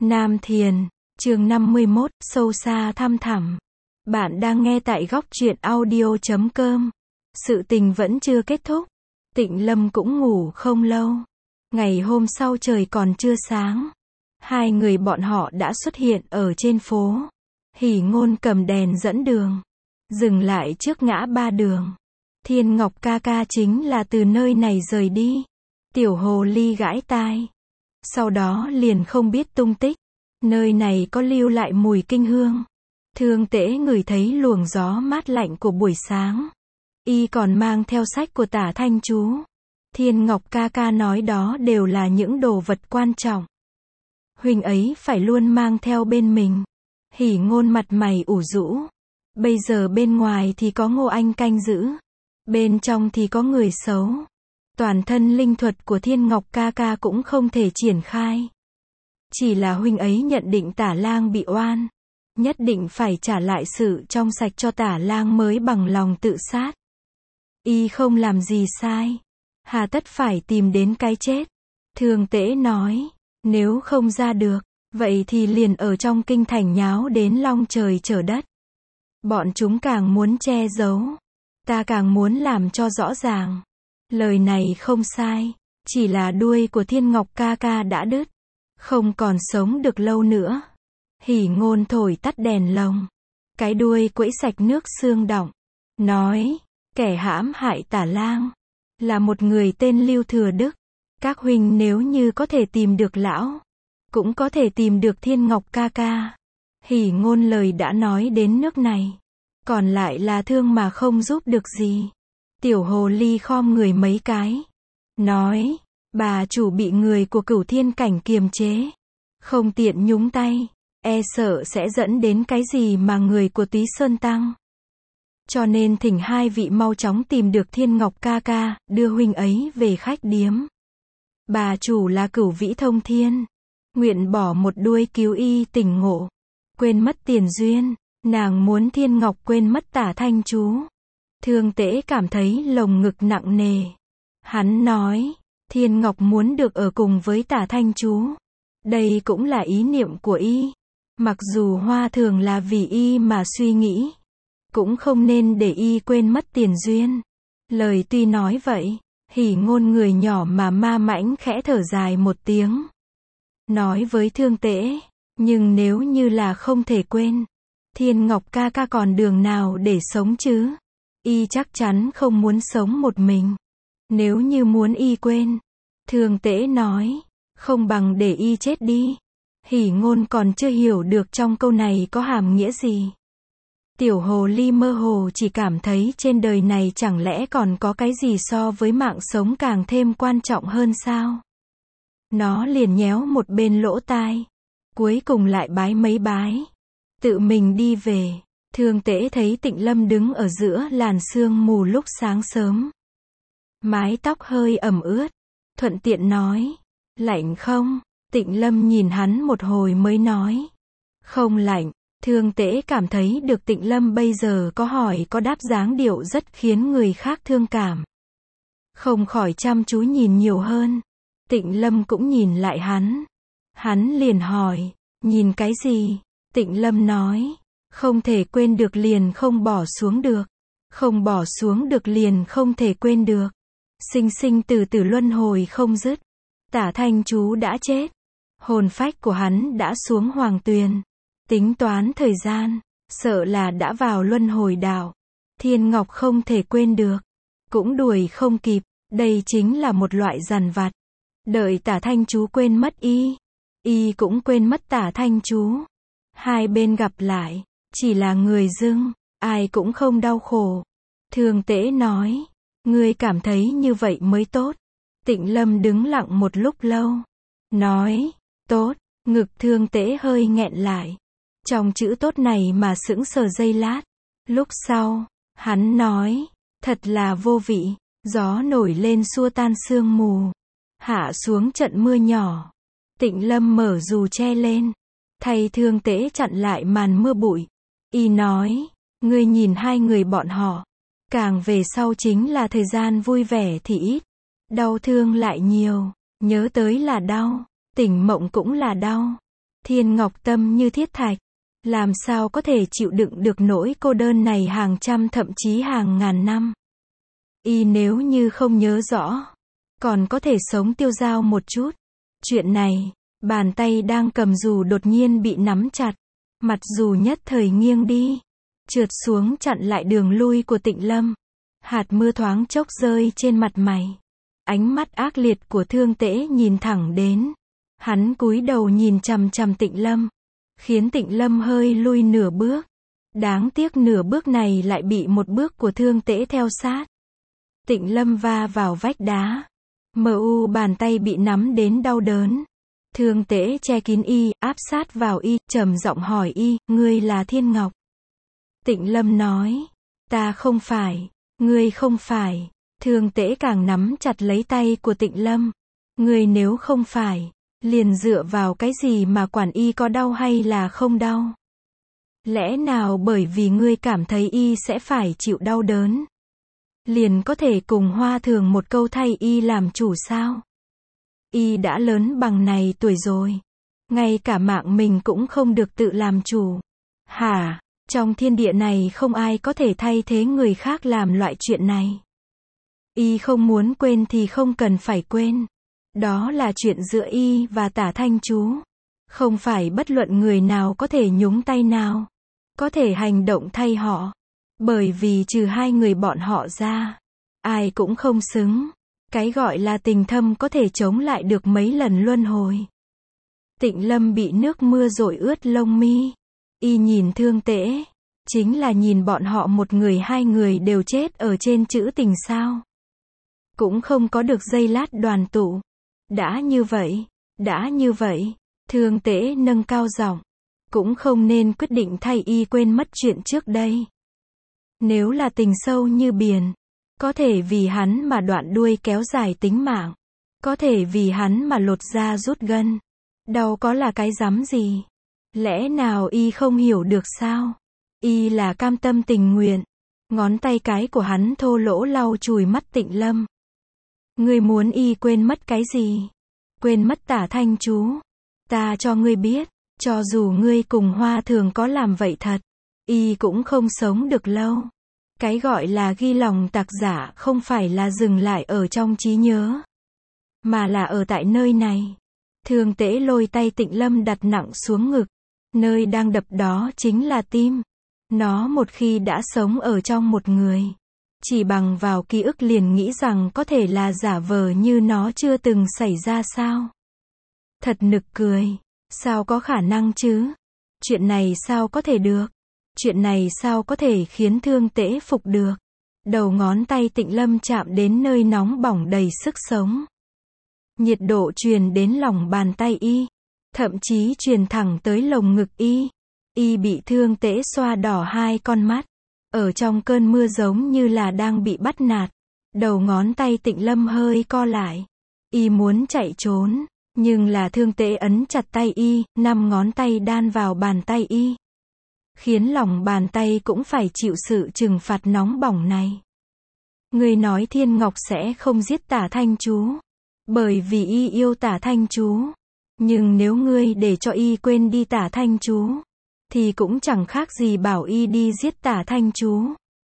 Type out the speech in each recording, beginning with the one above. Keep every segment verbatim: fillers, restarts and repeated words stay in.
Nam Thiền, chương năm mươi mốt, sâu xa thăm thẳm. Bạn đang nghe tại góc truyện audio chấm com. Sự tình vẫn chưa kết thúc. Tịnh Lâm cũng ngủ không lâu. Ngày hôm sau trời còn chưa sáng. Hai người bọn họ đã xuất hiện ở trên phố. Hỉ Ngôn cầm đèn dẫn đường. Dừng lại trước ngã ba đường. Thiên Ngọc ca ca chính là từ nơi này rời đi. Tiểu hồ ly gãi tai. Sau đó liền không biết tung tích. Nơi này có lưu lại mùi kinh hương. Thương Tễ ngửi thấy luồng gió mát lạnh của buổi sáng. Y còn mang theo sách của Tả Thanh Chú. Thiên Ngọc ca ca nói đó đều là những đồ vật quan trọng. Huynh ấy phải luôn mang theo bên mình. Hỉ Ngôn mặt mày ủ rũ. Bây giờ bên ngoài thì có Ngô Anh canh giữ. Bên trong thì có người xấu. Toàn thân linh thuật của Thiên Ngọc ca ca cũng không thể triển khai. Chỉ là huynh ấy nhận định Tả Lang bị oan. Nhất định phải trả lại sự trong sạch cho Tả Lang mới bằng lòng tự sát. Y không làm gì sai. Hà tất phải tìm đến cái chết. Thương Tễ nói, nếu không ra được, vậy thì liền ở trong kinh thành nháo đến long trời trở đất. Bọn chúng càng muốn che giấu. Ta càng muốn làm cho rõ ràng. Lời này không sai. Chỉ là đuôi của Thiên Ngọc ca ca đã đứt. Không còn sống được lâu nữa. Hỉ Ngôn thổi tắt đèn lồng. Cái đuôi quẫy sạch nước xương đọng. Nói, kẻ hãm hại Tả Lang là một người tên Lưu Thừa Đức. Các huynh nếu như có thể tìm được lão, cũng có thể tìm được Thiên Ngọc ca ca. Hỉ Ngôn lời đã nói đến nước này. Còn lại là thương mà không giúp được gì. Tiểu hồ ly khom người mấy cái. Nói, bà chủ bị người của Cửu Thiên Cảnh kiềm chế. Không tiện nhúng tay. E sợ sẽ dẫn đến cái gì mà người của Túy Sơn Tăng. Cho nên thỉnh hai vị mau chóng tìm được Thiên Ngọc ca ca, đưa huynh ấy về khách điếm. Bà chủ là Cửu Vĩ Thông Thiên. Nguyện bỏ một đuôi cứu y tỉnh ngộ. Quên mất tiền duyên. Nàng muốn Thiên Ngọc quên mất Tả Thanh Chú. Thương Tễ cảm thấy lồng ngực nặng nề. Hắn nói, Thiên Ngọc muốn được ở cùng với Tả Thanh Chú. Đây cũng là ý niệm của y. Mặc dù Hoa Thường là vì y mà suy nghĩ. Cũng không nên để y quên mất tiền duyên. Lời tuy nói vậy, Hỉ Ngôn người nhỏ mà ma mãnh khẽ thở dài một tiếng. Nói với Thương Tễ, nhưng nếu như là không thể quên, Thiên Ngọc ca ca còn đường nào để sống chứ? Y chắc chắn không muốn sống một mình. Nếu như muốn y quên, Thương Tễ nói, không bằng để y chết đi. Hỉ Ngôn còn chưa hiểu được trong câu này có hàm nghĩa gì. Tiểu hồ ly mơ hồ chỉ cảm thấy trên đời này chẳng lẽ còn có cái gì so với mạng sống càng thêm quan trọng hơn sao? Nó liền nhéo một bên lỗ tai. Cuối cùng lại bái mấy bái. Tự mình đi về. Thương Tễ thấy Tịnh Lâm đứng ở giữa làn sương mù lúc sáng sớm. Mái tóc hơi ẩm ướt. Thuận tiện nói, lạnh không? Tịnh Lâm nhìn hắn một hồi mới nói, không lạnh. Thương Tễ cảm thấy được Tịnh Lâm bây giờ có hỏi có đáp dáng điệu rất khiến người khác thương cảm. Không khỏi chăm chú nhìn nhiều hơn. Tịnh Lâm cũng nhìn lại hắn. Hắn liền hỏi, nhìn cái gì? Tịnh Lâm nói, không thể quên được liền không bỏ xuống được. Không bỏ xuống được liền không thể quên được. Sinh sinh từ từ luân hồi không dứt. Tả Thanh Chú đã chết. Hồn phách của hắn đã xuống hoàng tuyền. Tính toán thời gian, sợ là đã vào luân hồi đạo. Thiên Ngọc không thể quên được. Cũng đuổi không kịp. Đây chính là một loại giàn vặt. Đợi Tả Thanh Chú quên mất y. Y cũng quên mất Tả Thanh Chú. Hai bên gặp lại. Chỉ là người dưng. Ai cũng không đau khổ. Thương Tễ nói. Ngươi cảm thấy như vậy mới tốt. Tịnh Lâm đứng lặng một lúc lâu. Nói. Tốt. Ngực Thương Tễ hơi nghẹn lại. Trong chữ tốt này mà sững sờ giây lát. Lúc sau, hắn nói, thật là vô vị. Gió nổi lên xua tan sương mù. Hạ xuống trận mưa nhỏ. Tịnh Lâm mở dù che lên. Thay Thương Tễ chặn lại màn mưa bụi. Y nói, ngươi nhìn hai người bọn họ. Càng về sau chính là thời gian vui vẻ thì ít. Đau thương lại nhiều. Nhớ tới là đau. Tỉnh mộng cũng là đau. Thiên Ngọc tâm như thiết thạch, làm sao có thể chịu đựng được nỗi cô đơn này hàng trăm thậm chí hàng ngàn năm. Y nếu như không nhớ rõ, còn có thể sống tiêu dao một chút. Chuyện này, bàn tay đang cầm dù đột nhiên bị nắm chặt, mặt dù nhất thời nghiêng đi, trượt xuống chặn lại đường lui của Tịnh Lâm. Hạt mưa thoáng chốc rơi trên mặt mày. Ánh mắt ác liệt của Thương Tễ nhìn thẳng đến. Hắn cúi đầu nhìn chằm chằm Tịnh Lâm, khiến Tịnh Lâm hơi lui nửa bước. Đáng tiếc nửa bước này lại bị một bước của Thương Tễ theo sát. Tịnh Lâm va vào vách đá. Mờ u bàn tay bị nắm đến đau đớn. Thương Tễ che kín y, áp sát vào y, trầm giọng hỏi y, ngươi là Thiên Ngọc? Tịnh Lâm nói, ta không phải, ngươi không phải. Thương Tễ càng nắm chặt lấy tay của Tịnh Lâm. Ngươi nếu không phải, liền dựa vào cái gì mà quản y có đau hay là không đau? Lẽ nào bởi vì ngươi cảm thấy y sẽ phải chịu đau đớn, liền có thể cùng Hoa Thường một câu thay y làm chủ sao? Y đã lớn bằng này tuổi rồi, ngay cả mạng mình cũng không được tự làm chủ. Hả? Trong thiên địa này không ai có thể thay thế người khác làm loại chuyện này. Y không muốn quên thì không cần phải quên. Đó là chuyện giữa y và Tả Thanh Chú. Không phải bất luận người nào có thể nhúng tay nào, có thể hành động thay họ. Bởi vì trừ hai người bọn họ ra, ai cũng không xứng. Cái gọi là tình thâm có thể chống lại được mấy lần luân hồi. Tịnh Lâm bị nước mưa dội ướt lông mi. Y nhìn Thương Tễ, chính là nhìn bọn họ một người hai người đều chết ở trên chữ tình sao. Cũng không có được giây lát đoàn tụ. Đã như vậy, đã như vậy, Thương Tễ nâng cao giọng, cũng không nên quyết định thay y quên mất chuyện trước đây. Nếu là tình sâu như biển, có thể vì hắn mà đoạn đuôi kéo dài tính mạng, có thể vì hắn mà lột da rút gân. Đau có là cái rắm gì? Lẽ nào y không hiểu được sao? Y là cam tâm tình nguyện. Ngón tay cái của hắn thô lỗ lau chùi mắt Tịnh Lâm. Ngươi muốn y quên mất cái gì? Quên mất Tả Thanh Chú. Ta cho ngươi biết, cho dù ngươi cùng Hoa Thường có làm vậy thật, y cũng không sống được lâu. Cái gọi là ghi lòng tạc giả không phải là dừng lại ở trong trí nhớ, mà là ở tại nơi này. Thương Tễ lôi tay Tịnh Lâm đặt nặng xuống ngực. Nơi đang đập đó chính là tim. Nó một khi đã sống ở trong một người, chỉ bằng vào ký ức liền nghĩ rằng có thể là giả vờ như nó chưa từng xảy ra sao? Thật nực cười. Sao có khả năng chứ? Chuyện này sao có thể được? Chuyện này sao có thể khiến Thương Tễ phục được? Đầu ngón tay Tịnh Lâm chạm đến nơi nóng bỏng đầy sức sống. Nhiệt độ truyền đến lòng bàn tay y, thậm chí truyền thẳng tới lồng ngực y. Y bị Thương Tễ xoa đỏ hai con mắt, ở trong cơn mưa giống như là đang bị bắt nạt. Đầu ngón tay Tịnh Lâm hơi co lại. Y muốn chạy trốn, nhưng là Thương Tễ ấn chặt tay y, năm ngón tay đan vào bàn tay y, khiến lòng bàn tay cũng phải chịu sự trừng phạt nóng bỏng này. Ngươi nói Thiên Ngọc sẽ không giết Tả Thanh Chú, bởi vì y yêu Tả Thanh Chú. Nhưng nếu ngươi để cho y quên đi Tả Thanh Chú, thì cũng chẳng khác gì bảo y đi giết Tả Thanh Chú.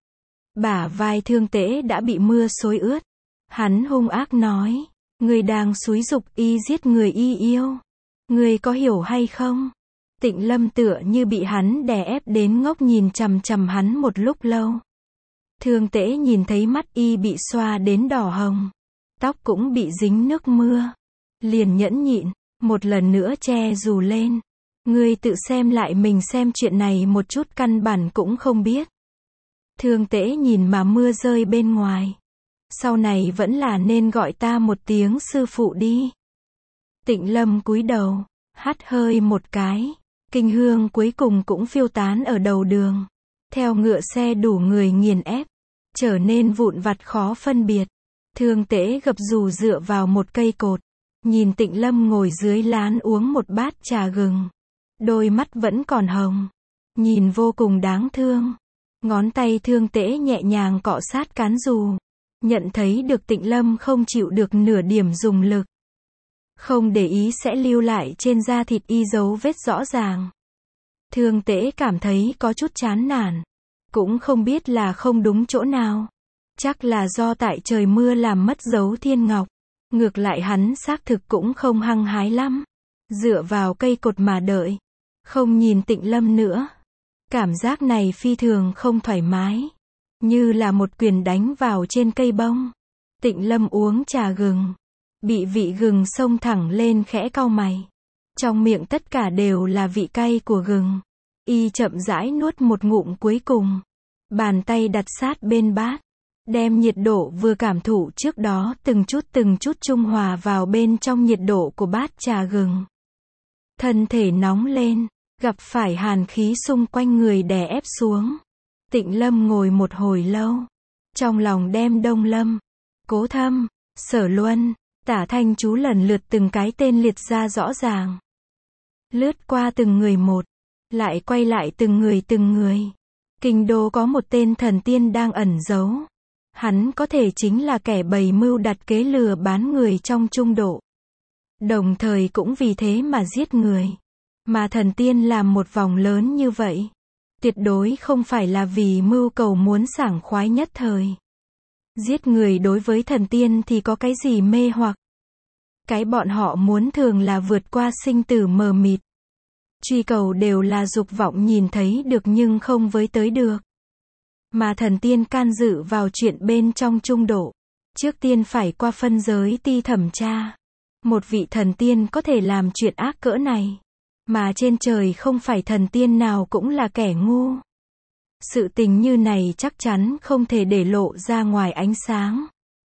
Bả vai Thương Tễ đã bị mưa xối ướt. Hắn hung ác nói, ngươi đang xúi giục y giết người y yêu. Ngươi có hiểu hay không? Tịnh Lâm tựa như bị hắn đè ép đến ngốc nhìn chằm chằm hắn một lúc lâu. Thương Tễ nhìn thấy mắt y bị xoa đến đỏ hồng, tóc cũng bị dính nước mưa, liền nhẫn nhịn, một lần nữa che dù lên. Ngươi tự xem lại mình xem, chuyện này một chút căn bản cũng không biết. Thương Tễ nhìn mà mưa rơi bên ngoài. Sau này vẫn là nên gọi ta một tiếng sư phụ đi. Tịnh Lâm cúi đầu, hắt hơi một cái. Kinh hương cuối cùng cũng phiêu tán ở đầu đường. Theo ngựa xe đủ người nghiền ép, trở nên vụn vặt khó phân biệt. Thương Tễ gập dù dựa vào một cây cột, nhìn Tịnh Lâm ngồi dưới lán uống một bát trà gừng. Đôi mắt vẫn còn hồng, nhìn vô cùng đáng thương. Ngón tay Thương Tễ nhẹ nhàng cọ sát cán dù, nhận thấy được Tịnh Lâm không chịu được nửa điểm dùng lực. Không để ý sẽ lưu lại trên da thịt y dấu vết rõ ràng. Thương Tễ cảm thấy có chút chán nản. Cũng không biết là không đúng chỗ nào. Chắc là do tại trời mưa làm mất dấu thiên ngọc. Ngược lại hắn xác thực cũng không hăng hái lắm. Dựa vào cây cột mà đợi. Không nhìn Tịnh Lâm nữa. Cảm giác này phi thường không thoải mái. Như là một quyền đánh vào trên cây bông. Tịnh Lâm uống trà gừng. Bị vị gừng xông thẳng lên khẽ cau mày. Trong miệng tất cả đều là vị cay của gừng. Y chậm rãi nuốt một ngụm cuối cùng. Bàn tay đặt sát bên bát. Đem nhiệt độ vừa cảm thụ trước đó từng chút từng chút trung hòa vào bên trong nhiệt độ của bát trà gừng. Thân thể nóng lên, gặp phải hàn khí xung quanh người đè ép xuống. Tịnh Lâm ngồi một hồi lâu. Trong lòng đem Đông Lâm, Cố Thâm, Sở Luân, Tả Thanh Chú lần lượt từng cái tên liệt ra rõ ràng. Lướt qua từng người một, lại quay lại từng người từng người. Kinh đô có một tên thần tiên đang ẩn giấu. Hắn có thể chính là kẻ bày mưu đặt kế lừa bán người trong trung độ. Đồng thời cũng vì thế mà giết người. Mà thần tiên làm một vòng lớn như vậy. Tuyệt đối không phải là vì mưu cầu muốn sảng khoái nhất thời. Giết người đối với thần tiên thì có cái gì mê hoặc. Cái bọn họ muốn thường là vượt qua sinh tử mờ mịt. Truy cầu đều là dục vọng nhìn thấy được nhưng không với tới được. Mà thần tiên can dự vào chuyện bên trong trung độ. Trước tiên phải qua phân giới ti thẩm tra. Một vị thần tiên có thể làm chuyện ác cỡ này. Mà trên trời không phải thần tiên nào cũng là kẻ ngu. Sự tình như này chắc chắn không thể để lộ ra ngoài ánh sáng.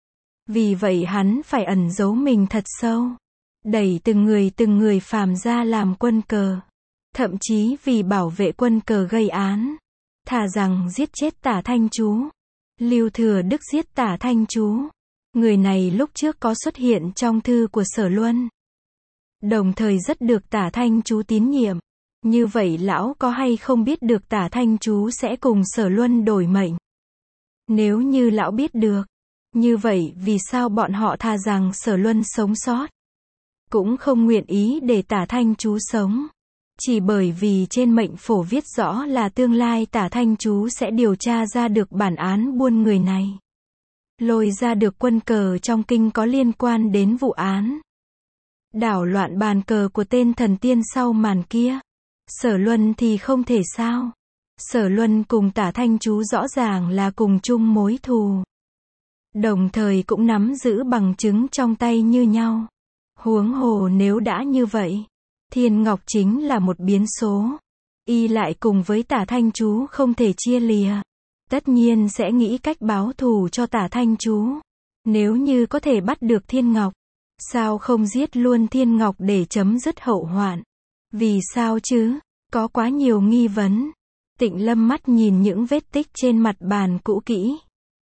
Vì vậy hắn phải ẩn giấu mình thật sâu. Đẩy từng người từng người phàm ra làm quân cờ. Thậm chí vì bảo vệ quân cờ gây án. Thà rằng giết chết Tả Thanh Chú. Lưu Thừa Đức giết Tả Thanh Chú. Người này lúc trước có xuất hiện trong thư của Sở Luân. Đồng thời rất được Tả Thanh Chú tín nhiệm. Như vậy lão có hay không biết được Tả Thanh Chú sẽ cùng Sở Luân đổi mệnh? Nếu như lão biết được. Như vậy vì sao bọn họ thà rằng Sở Luân sống sót? Cũng không nguyện ý để Tả Thanh Chú sống. Chỉ bởi vì trên mệnh phổ viết rõ là tương lai Tả Thanh Chú sẽ điều tra ra được bản án buôn người này. Lôi ra được quân cờ trong kinh có liên quan đến vụ án. Đảo loạn bàn cờ của tên thần tiên sau màn kia. Sở Luân thì không thể sao. Sở Luân cùng Tả Thanh Chú rõ ràng là cùng chung mối thù. Đồng thời cũng nắm giữ bằng chứng trong tay như nhau. Huống hồ nếu đã như vậy. Thiên Ngọc chính là một biến số. Y lại cùng với Tả Thanh Chú không thể chia lìa. Tất nhiên sẽ nghĩ cách báo thù cho Tả Thanh Chú. Nếu như có thể bắt được Thiên Ngọc. Sao không giết luôn Thiên Ngọc để chấm dứt hậu hoạn? Vì sao chứ? Có quá nhiều nghi vấn. Tịnh Lâm mắt nhìn những vết tích trên mặt bàn cũ kỹ.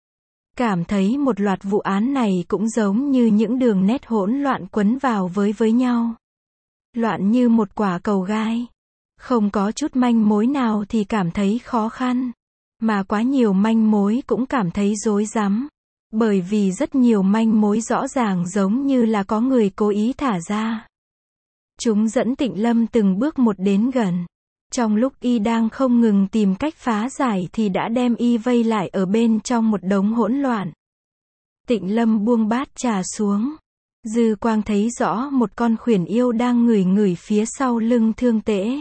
Cảm thấy một loạt vụ án này cũng giống như những đường nét hỗn loạn quấn vào với với nhau. Loạn như một quả cầu gai. Không có chút manh mối nào thì cảm thấy khó khăn. Mà quá nhiều manh mối cũng cảm thấy rối rắm. Bởi vì rất nhiều manh mối rõ ràng giống như là có người cố ý thả ra. Chúng dẫn Tịnh Lâm từng bước một đến gần. Trong lúc y đang không ngừng tìm cách phá giải thì đã đem y vây lại ở bên trong một đống hỗn loạn. Tịnh Lâm buông bát trà xuống. Dư quang thấy rõ một con khuyển yêu đang ngửi ngửi phía sau lưng Thương Tễ.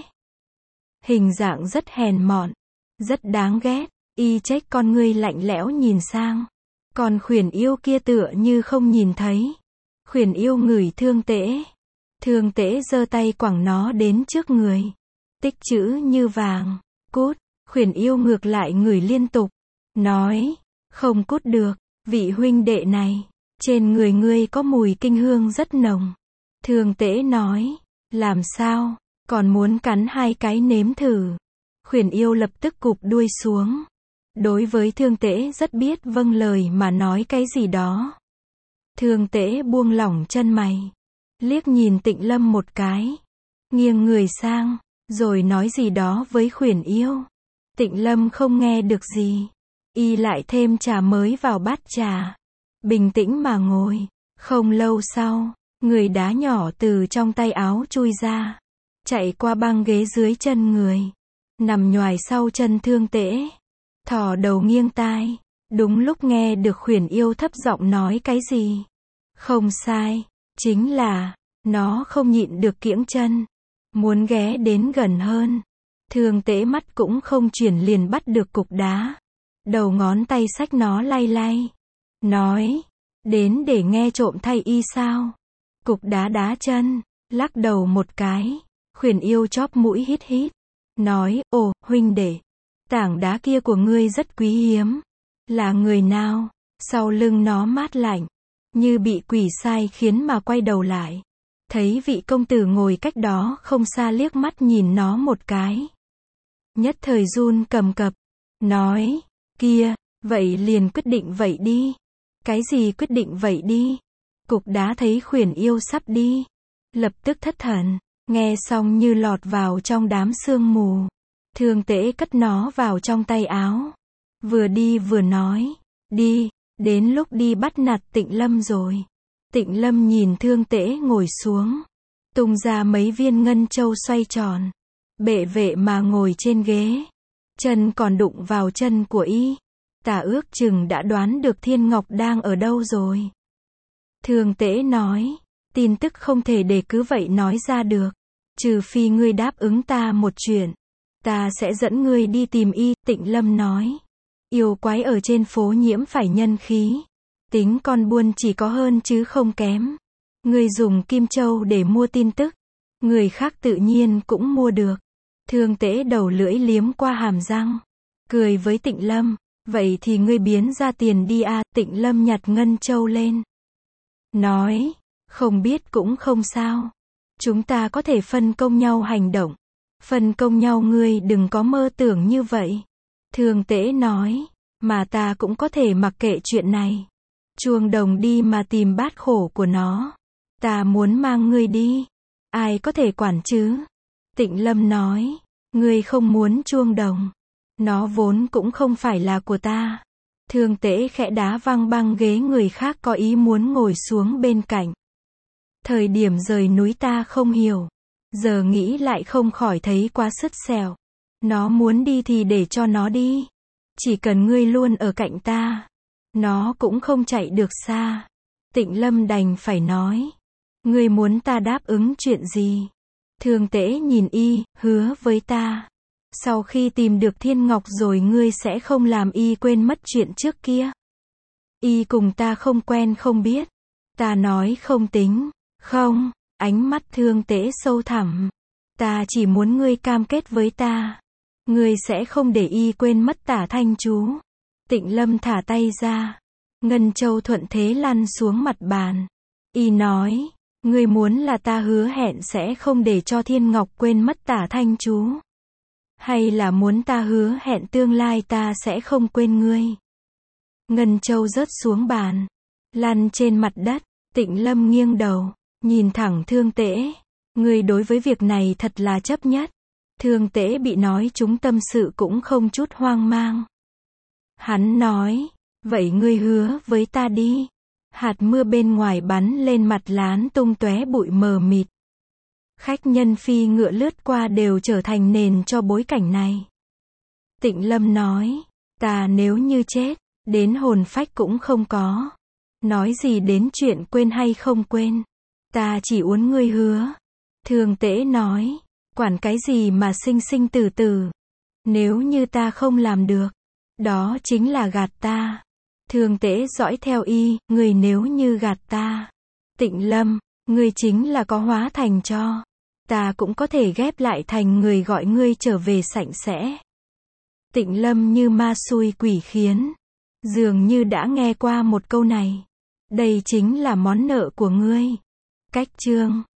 Hình dạng rất hèn mọn, rất đáng ghét. Y trách con ngươi lạnh lẽo nhìn sang. Còn khuyển yêu kia tựa như không nhìn thấy. Khuyển yêu ngửi Thương Tễ. Thương Tễ giơ tay quẳng nó đến trước người. Tích chữ như vàng. Cút. Khuyển yêu ngược lại ngửi liên tục. Nói. Không cút được. Vị huynh đệ này. Trên người ngươi có mùi kinh hương rất nồng. Thương Tễ nói. Làm sao? Còn muốn cắn hai cái nếm thử. Khuyển yêu lập tức cụp đuôi xuống. Đối với Thương Tễ rất biết vâng lời mà nói cái gì đó. Thương Tễ buông lỏng chân mày. Liếc nhìn Tịnh Lâm một cái. Nghiêng người sang. Rồi nói gì đó với khuyển yêu. Tịnh Lâm không nghe được gì. Y lại thêm trà mới vào bát trà. Bình tĩnh mà ngồi. Không lâu sau. Người đá nhỏ từ trong tay áo chui ra, chạy qua băng ghế dưới chân người, nằm nhoài sau chân Thương Tễ, thò đầu nghiêng tai, đúng lúc nghe được Khuyển Yêu thấp giọng nói cái gì. Không sai, chính là, nó không nhịn được kiễng chân, muốn ghé đến gần hơn. Thương Tễ mắt cũng không chuyển liền bắt được cục đá, đầu ngón tay xách nó lay lay, nói, đến để nghe trộm thay y sao? Cục đá đá chân, lắc đầu một cái, Khuyển Yêu chóp mũi hít hít, nói, ồ, huynh đệ, tảng đá kia của ngươi rất quý hiếm, là người nào? Sau lưng nó mát lạnh, như bị quỷ sai khiến mà quay đầu lại, thấy vị công tử ngồi cách đó không xa liếc mắt nhìn nó một cái. Nhất thời run cầm cập, nói, kia, vậy liền quyết định vậy đi. Cái gì quyết định vậy đi? Cục đá thấy Khuyển Yêu sắp đi, lập tức thất thần, nghe xong như lọt vào trong đám sương mù. Thương Tễ cất nó vào trong tay áo, vừa đi vừa nói, đi, đến lúc đi bắt nạt Tịnh Lâm rồi. Tịnh Lâm nhìn Thương Tễ ngồi xuống, tung ra mấy viên ngân châu xoay tròn, bệ vệ mà ngồi trên ghế, chân còn đụng vào chân của y. Ta ước chừng đã đoán được Thiên Ngọc đang ở đâu rồi. Thương Tễ nói, tin tức không thể để cứ vậy nói ra được, trừ phi ngươi đáp ứng ta một chuyện, ta sẽ dẫn ngươi đi tìm y. Tịnh Lâm nói, yêu quái ở trên phố nhiễm phải nhân khí, tính con buôn chỉ có hơn chứ không kém. Ngươi dùng kim châu để mua tin tức, người khác tự nhiên cũng mua được. Thương Tễ đầu lưỡi liếm qua hàm răng, cười với Tịnh Lâm, vậy thì ngươi biến ra tiền đi a. Tịnh Lâm nhặt ngân châu lên, nói, không biết cũng không sao, chúng ta có thể phân công nhau hành động. Phân công nhau, ngươi đừng có mơ tưởng như vậy. Thương Tễ nói, mà ta cũng có thể mặc kệ chuyện này. Chuông Đồng đi mà tìm bát khổ của nó, ta muốn mang ngươi đi, ai có thể quản chứ? Tịnh Lâm nói, ngươi không muốn Chuông Đồng, nó vốn cũng không phải là của ta. Thương Tễ khẽ đá văng băng ghế người khác có ý muốn ngồi xuống bên cạnh. Thời điểm rời núi ta không hiểu, giờ nghĩ lại không khỏi thấy quá sứt sẹo. Nó muốn đi thì để cho nó đi, chỉ cần ngươi luôn ở cạnh ta, nó cũng không chạy được xa. Tịnh Lâm đành phải nói, ngươi muốn ta đáp ứng chuyện gì? Thương Tễ nhìn y, hứa với ta, sau khi tìm được Thiên Ngọc rồi ngươi sẽ không làm y quên mất chuyện trước kia. Y cùng ta không quen không biết. Ta nói không tính. Không, ánh mắt Thương Tễ sâu thẳm. Ta chỉ muốn ngươi cam kết với ta, ngươi sẽ không để y quên mất Tả Thanh chú. Tịnh Lâm thả tay ra, ngân châu thuận thế lăn xuống mặt bàn. Y nói, ngươi muốn là ta hứa hẹn sẽ không để cho Thiên Ngọc quên mất Tả Thanh chú, hay là muốn ta hứa hẹn tương lai ta sẽ không quên ngươi? Ngân châu rớt xuống bàn, lăn trên mặt đất. Tịnh Lâm nghiêng đầu, nhìn thẳng Thương Tễ, ngươi đối với việc này thật là chấp nhất. Thương Tễ bị nói trúng tâm sự cũng không chút hoang mang. Hắn nói, vậy ngươi hứa với ta đi. Hạt mưa bên ngoài bắn lên mặt lán tung tóe bụi mờ mịt. Khách nhân phi ngựa lướt qua đều trở thành nền cho bối cảnh này. Tịnh Lâm nói, ta nếu như chết, đến hồn phách cũng không có. Nói gì đến chuyện quên hay không quên. Ta chỉ uốn ngươi hứa. Thương Tễ nói, quản cái gì mà sinh sinh tử tử. Nếu như ta không làm được, đó chính là gạt ta. Thương Tễ dõi theo y, người nếu như gạt ta. Tịnh Lâm, ngươi chính là có hóa thành cho. Ta cũng có thể ghép lại thành người gọi ngươi trở về sạch sẽ. Tịnh Lâm như ma xui quỷ khiến, dường như đã nghe qua một câu này. Đây chính là món nợ của ngươi. Cách chương